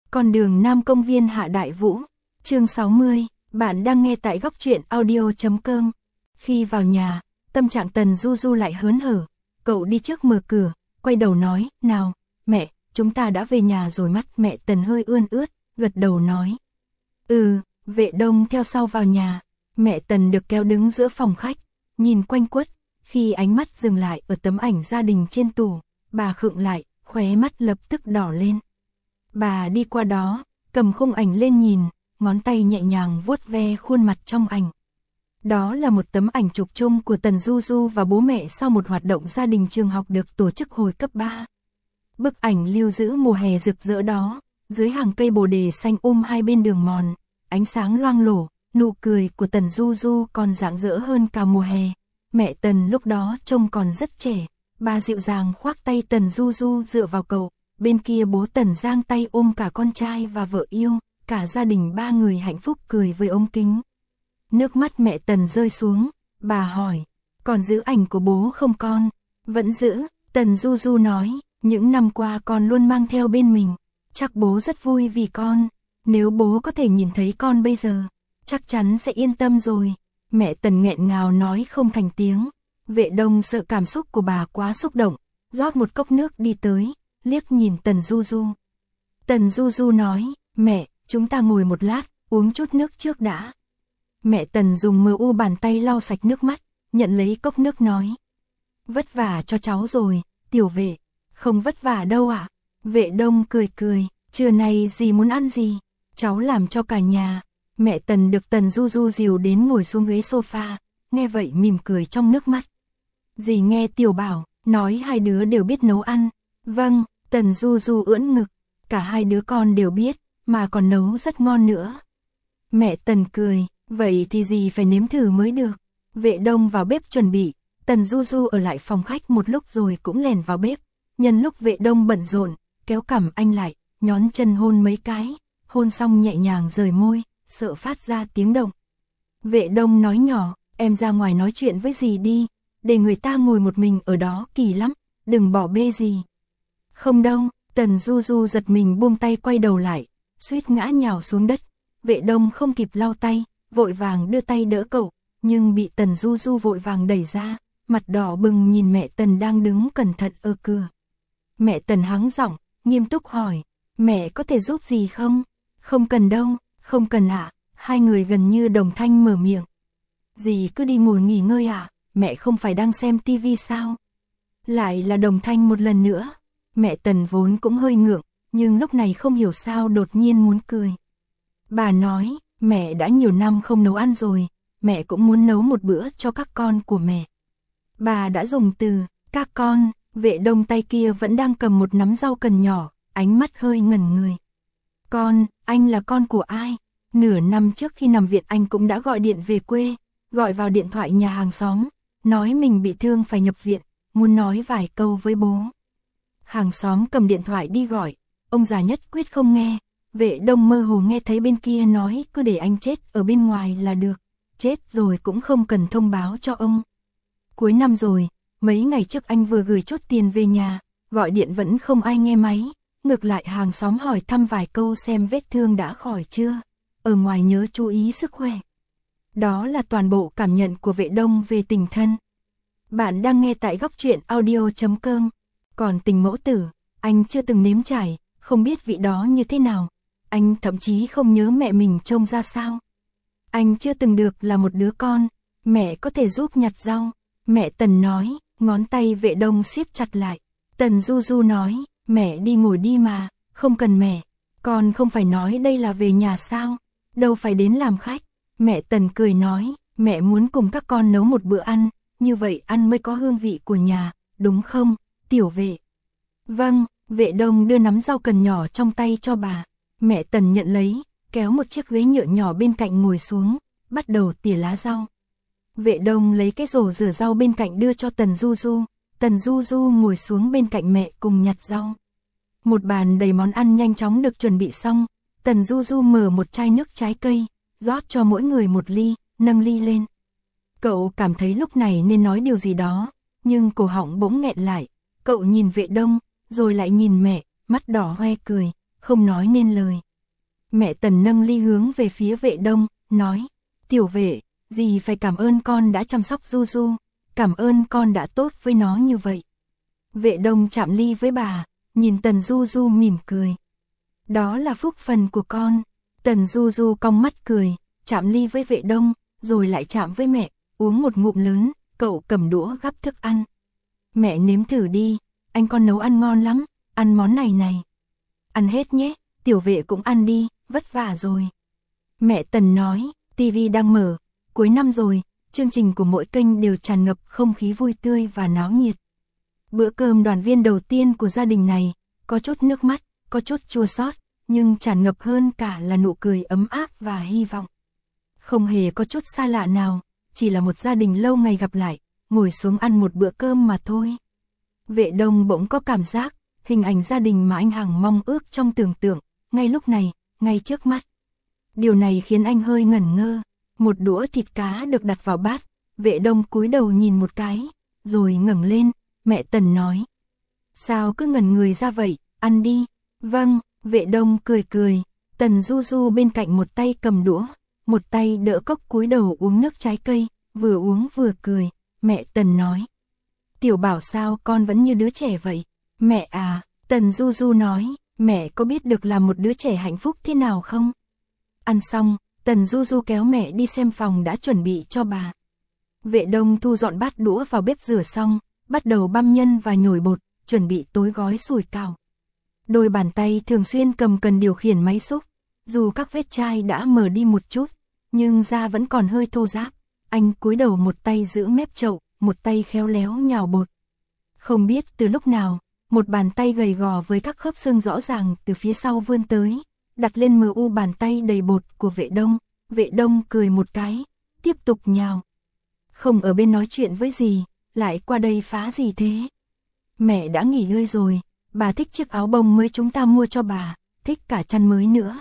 Con đường Nam Công viên Hạ Đại Vũ, chương 60, bạn đang nghe tại góc truyện audio.com. Khi vào nhà, tâm trạng Tần Du Du lại hớn hở, cậu đi trước mở cửa, quay đầu nói, nào, mẹ, chúng ta đã về nhà rồi. Mắt mẹ Tần hơi ươn ướt, gật đầu nói. Vệ Đông theo sau vào nhà, mẹ Tần được kéo đứng giữa phòng khách, nhìn quanh quất, khi ánh mắt dừng lại ở tấm ảnh gia đình trên tủ, bà khựng lại, khóe mắt lập tức đỏ lên. Bà đi qua đó, cầm khung ảnh lên nhìn, ngón tay nhẹ nhàng vuốt ve khuôn mặt trong ảnh. Đó là một tấm ảnh chụp chung của Tần Du Du và bố mẹ sau một hoạt động gia đình trường học được tổ chức hồi cấp 3. Bức ảnh lưu giữ mùa hè rực rỡ đó, dưới hàng cây bồ đề xanh hai bên đường mòn, ánh sáng loang lổ, nụ cười của Tần Du Du còn rạng rỡ hơn cả mùa hè. Mẹ Tần lúc đó trông còn rất trẻ, bà dịu dàng khoác tay Tần Du Du dựa vào cậu, bên kia bố Tần giang tay ôm cả con trai và vợ yêu, cả gia đình 3 người hạnh phúc cười với ống kính. Nước mắt mẹ Tần rơi xuống, bà hỏi, còn giữ ảnh của bố không con? Vẫn giữ, Tần Du Du nói, những năm qua con luôn mang theo bên mình, chắc bố rất vui vì con, nếu bố có thể nhìn thấy con bây giờ, chắc chắn sẽ yên tâm rồi. Mẹ Tần nghẹn ngào nói không thành tiếng. Vệ Đông sợ cảm xúc của bà quá xúc động, rót một cốc nước đi tới, liếc nhìn Tần Du Du. Tần Du Du nói, mẹ, chúng ta ngồi một lát, uống chút nước trước đã. Mẹ Tần dùng bàn tay lau sạch nước mắt, nhận lấy cốc nước nói. Vất vả cho cháu rồi, Tiểu Vệ. Không vất vả đâu ạ. Vệ Đông cười cười, trưa nay dì muốn ăn gì? Cháu làm cho cả nhà. Mẹ Tần được Tần Du Du dìu đến ngồi xuống ghế sofa, nghe vậy mỉm cười trong nước mắt. Dì nghe Tiểu Bảo nói hai đứa đều biết nấu ăn. Vâng, Tần Du Du ưỡn ngực, cả hai đứa con đều biết, mà còn nấu rất ngon nữa. Mẹ Tần cười, vậy thì dì phải nếm thử mới được. Vệ Đông vào bếp chuẩn bị, Tần Du Du ở lại phòng khách một lúc rồi cũng lèn vào bếp. Nhân lúc Vệ Đông bận rộn, kéo cằm anh lại, nhón chân hôn mấy cái, hôn xong nhẹ nhàng rời môi, sợ phát ra tiếng động. Vệ Đông nói nhỏ, em ra ngoài nói chuyện với dì đi, để người ta ngồi một mình ở đó kỳ lắm, đừng bỏ bê dì. Không đâu, Tần Du Du giật mình buông tay quay đầu lại, suýt ngã nhào xuống đất. Vệ Đông không kịp lau tay, vội vàng đưa tay đỡ cậu, nhưng bị Tần Du Du vội vàng đẩy ra, mặt đỏ bừng nhìn mẹ Tần đang đứng cẩn thận ở cửa. Mẹ Tần hắng giọng, nghiêm túc hỏi, mẹ có thể giúp gì không? Không cần đâu, không cần ạ. Hai người gần như đồng thanh mở miệng. Dì cứ đi ngồi nghỉ ngơi ạ, mẹ không phải đang xem tivi sao? Lại là đồng thanh một lần nữa. Mẹ Tần vốn cũng hơi ngượng, nhưng lúc này không hiểu sao đột nhiên muốn cười. Bà nói, mẹ đã nhiều năm không nấu ăn rồi, mẹ cũng muốn nấu một bữa cho các con của mẹ. Bà đã dùng từ, các con. Vệ Đông tay kia vẫn đang cầm một nắm rau cần nhỏ, ánh mắt hơi ngẩn người. Con, anh là con của ai? Nửa năm trước khi nằm viện anh cũng đã gọi điện về quê, gọi vào điện thoại nhà hàng xóm, nói mình bị thương phải nhập viện, muốn nói vài câu với bố. Hàng xóm cầm điện thoại đi gọi, ông già nhất quyết không nghe. Vệ Đông mơ hồ nghe thấy bên kia nói cứ để anh chết ở bên ngoài là được, chết rồi cũng không cần thông báo cho ông. Cuối năm rồi, mấy ngày trước anh vừa gửi chút tiền về nhà, gọi điện vẫn không ai nghe máy, ngược lại hàng xóm hỏi thăm vài câu xem vết thương đã khỏi chưa, ở ngoài nhớ chú ý sức khỏe. Đó là toàn bộ cảm nhận của Vệ Đông về tình thân. Bạn đang nghe tại góc truyện audio.com. Còn tình mẫu tử, anh chưa từng nếm trải, không biết vị đó như thế nào. Anh thậm chí không nhớ mẹ mình trông ra sao. Anh chưa từng được là một đứa con, mẹ có thể giúp nhặt rau. Mẹ Tần nói, ngón tay Vệ Đông siết chặt lại. Tần Du Du nói, mẹ đi ngồi đi mà, không cần mẹ. Con không phải nói đây là về nhà sao, đâu phải đến làm khách. Mẹ Tần cười nói, mẹ muốn cùng các con nấu một bữa ăn, như vậy ăn mới có hương vị của nhà, đúng không, Tiểu Vệ? Vâng, Vệ Đông đưa nắm rau cần nhỏ trong tay cho bà. Mẹ Tần nhận lấy, kéo một chiếc ghế nhựa nhỏ bên cạnh ngồi xuống, bắt đầu tỉa lá rau. Vệ Đông lấy cái rổ rửa rau bên cạnh đưa cho Tần Du Du. Tần Du Du ngồi xuống bên cạnh mẹ cùng nhặt rau. Một bàn đầy món ăn nhanh chóng được chuẩn bị xong. Tần Du Du mở một chai nước trái cây, rót cho mỗi người một ly, nâng ly lên. Cậu cảm thấy lúc này nên nói điều gì đó, nhưng cổ họng bỗng nghẹn lại. Cậu nhìn Vệ Đông, rồi lại nhìn mẹ, mắt đỏ hoe cười. không nói nên lời. Mẹ Tần nâng ly hướng về phía Vệ Đông, nói, tiểu Vệ, dì phải cảm ơn con đã chăm sóc Du Du, cảm ơn con đã tốt với nó như vậy. Vệ Đông chạm ly với bà, nhìn Tần Du Du mỉm cười. Đó là phúc phần của con. Tần Du Du cong mắt cười, chạm ly với Vệ Đông, rồi lại chạm với mẹ, uống một ngụm lớn, cậu cầm đũa gắp thức ăn. Mẹ nếm thử đi, anh con nấu ăn ngon lắm, ăn món này này. Ăn hết nhé, tiểu Vệ cũng ăn đi, vất vả rồi. Mẹ Tần nói, tivi đang mở, cuối năm rồi, chương trình của mỗi kênh đều tràn ngập không khí vui tươi và náo nhiệt. Bữa cơm đoàn viên đầu tiên của gia đình này, có chút nước mắt, có chút chua xót, nhưng tràn ngập hơn cả là nụ cười ấm áp và hy vọng. Không hề có chút xa lạ nào, chỉ là một gia đình lâu ngày gặp lại, ngồi xuống ăn một bữa cơm mà thôi. Vệ Đông bỗng có cảm giác, hình ảnh gia đình mà anh hằng mong ước trong tưởng tượng, ngay lúc này, ngay trước mắt. Điều này khiến anh hơi ngẩn ngơ. Một đũa thịt cá được đặt vào bát, Vệ Đông cúi đầu nhìn một cái, rồi ngẩng lên, mẹ Tần nói. Sao cứ ngẩn người ra vậy, ăn đi. Vâng, Vệ Đông cười cười, Tần Du Du bên cạnh một tay cầm đũa, một tay đỡ cốc cúi đầu uống nước trái cây, vừa uống vừa cười, mẹ Tần nói. Tiểu Bảo sao con vẫn như đứa trẻ vậy? Mẹ à, Tần Du Du nói, mẹ có biết được là một đứa trẻ hạnh phúc thế nào không? Ăn xong, Tần Du Du kéo mẹ đi xem phòng đã chuẩn bị cho bà. Vệ Đông thu dọn bát đũa vào bếp rửa xong, bắt đầu băm nhân và nhồi bột, chuẩn bị tối gói sủi cảo. Đôi bàn tay thường xuyên cầm cần điều khiển máy xúc, dù các vết chai đã mờ đi một chút, nhưng da vẫn còn hơi thô ráp. Anh cúi đầu một tay giữ mép chậu, một tay khéo léo nhào bột. Không biết từ lúc nào, một bàn tay gầy gò với các khớp xương rõ ràng từ phía sau vươn tới, đặt lên mu bàn tay đầy bột của Vệ Đông. Vệ Đông cười một cái, tiếp tục nhào. Không ở bên nói chuyện với dì, lại qua đây phá gì thế? Mẹ đã nghỉ ngơi rồi, bà thích chiếc áo bông mới chúng ta mua cho bà, thích cả chăn mới nữa.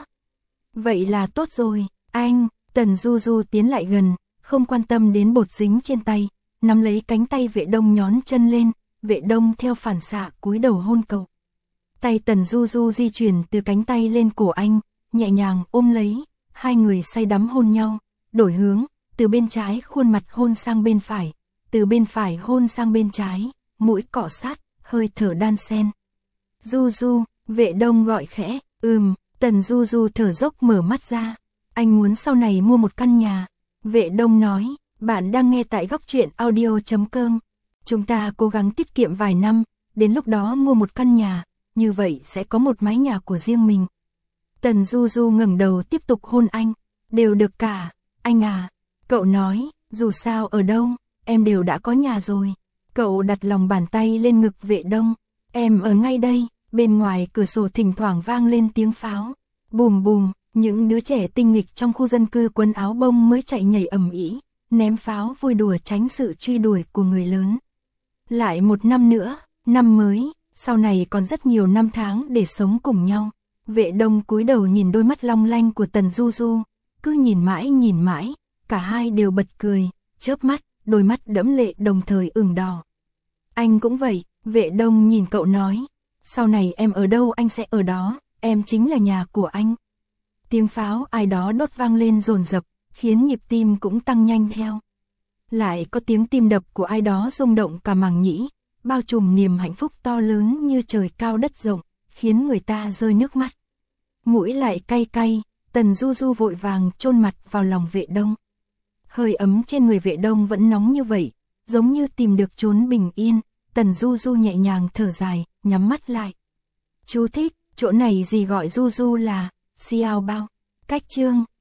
Vậy là tốt rồi, anh. Tần Du Du tiến lại gần, không quan tâm đến bột dính trên tay, nắm lấy cánh tay Vệ Đông nhón chân lên, Vệ Đông theo phản xạ cúi đầu hôn cậu. Tay Tần Du Du di chuyển từ cánh tay lên cổ anh, nhẹ nhàng ôm lấy, hai người say đắm hôn nhau, đổi hướng, từ bên trái khuôn mặt hôn sang bên phải, từ bên phải hôn sang bên trái, mũi cọ sát, hơi thở đan xen. Du Du, Vệ Đông gọi khẽ, Tần Du Du thở dốc mở mắt ra, anh muốn sau này mua một căn nhà. Vệ Đông nói, bạn đang nghe tại góc truyện audio.com. Chúng ta cố gắng tiết kiệm vài năm, đến lúc đó mua một căn nhà, như vậy sẽ có một mái nhà của riêng mình. Tần Du Du ngẩng đầu tiếp tục hôn anh, đều được cả, anh à. Cậu nói, dù sao ở đâu, em đều đã có nhà rồi. Cậu đặt lòng bàn tay lên ngực Vệ Đông, em ở ngay đây. Bên ngoài cửa sổ thỉnh thoảng vang lên tiếng pháo, bùm bùm, những đứa trẻ tinh nghịch trong khu dân cư quần áo bông mới chạy nhảy ầm ĩ, ném pháo vui đùa tránh sự truy đuổi của người lớn. Lại một năm nữa, năm mới, sau này còn rất nhiều năm tháng để sống cùng nhau. Vệ Đông cúi đầu nhìn đôi mắt long lanh của Tần Du Du, cứ nhìn mãi, cả hai đều bật cười, chớp mắt, đôi mắt đẫm lệ đồng thời ửng đỏ. Anh cũng vậy, Vệ Đông nhìn cậu nói, sau này em ở đâu anh sẽ ở đó, em chính là nhà của anh. Tiếng pháo ai đó đốt vang lên dồn dập, khiến nhịp tim cũng tăng nhanh theo. Lại có tiếng tim đập của ai đó rung động cả màng nhĩ, bao trùm niềm hạnh phúc to lớn như trời cao đất rộng, khiến người ta rơi nước mắt. Mũi lại cay cay, Tần Du Du vội vàng chôn mặt vào lòng Vệ Đông. Hơi ấm trên người Vệ Đông vẫn nóng như vậy, giống như tìm được chốn bình yên. Tần Du Du nhẹ nhàng thở dài, nhắm mắt lại. Chú thích, chỗ này gì gọi Du Du là Xiao Bao. Cách chương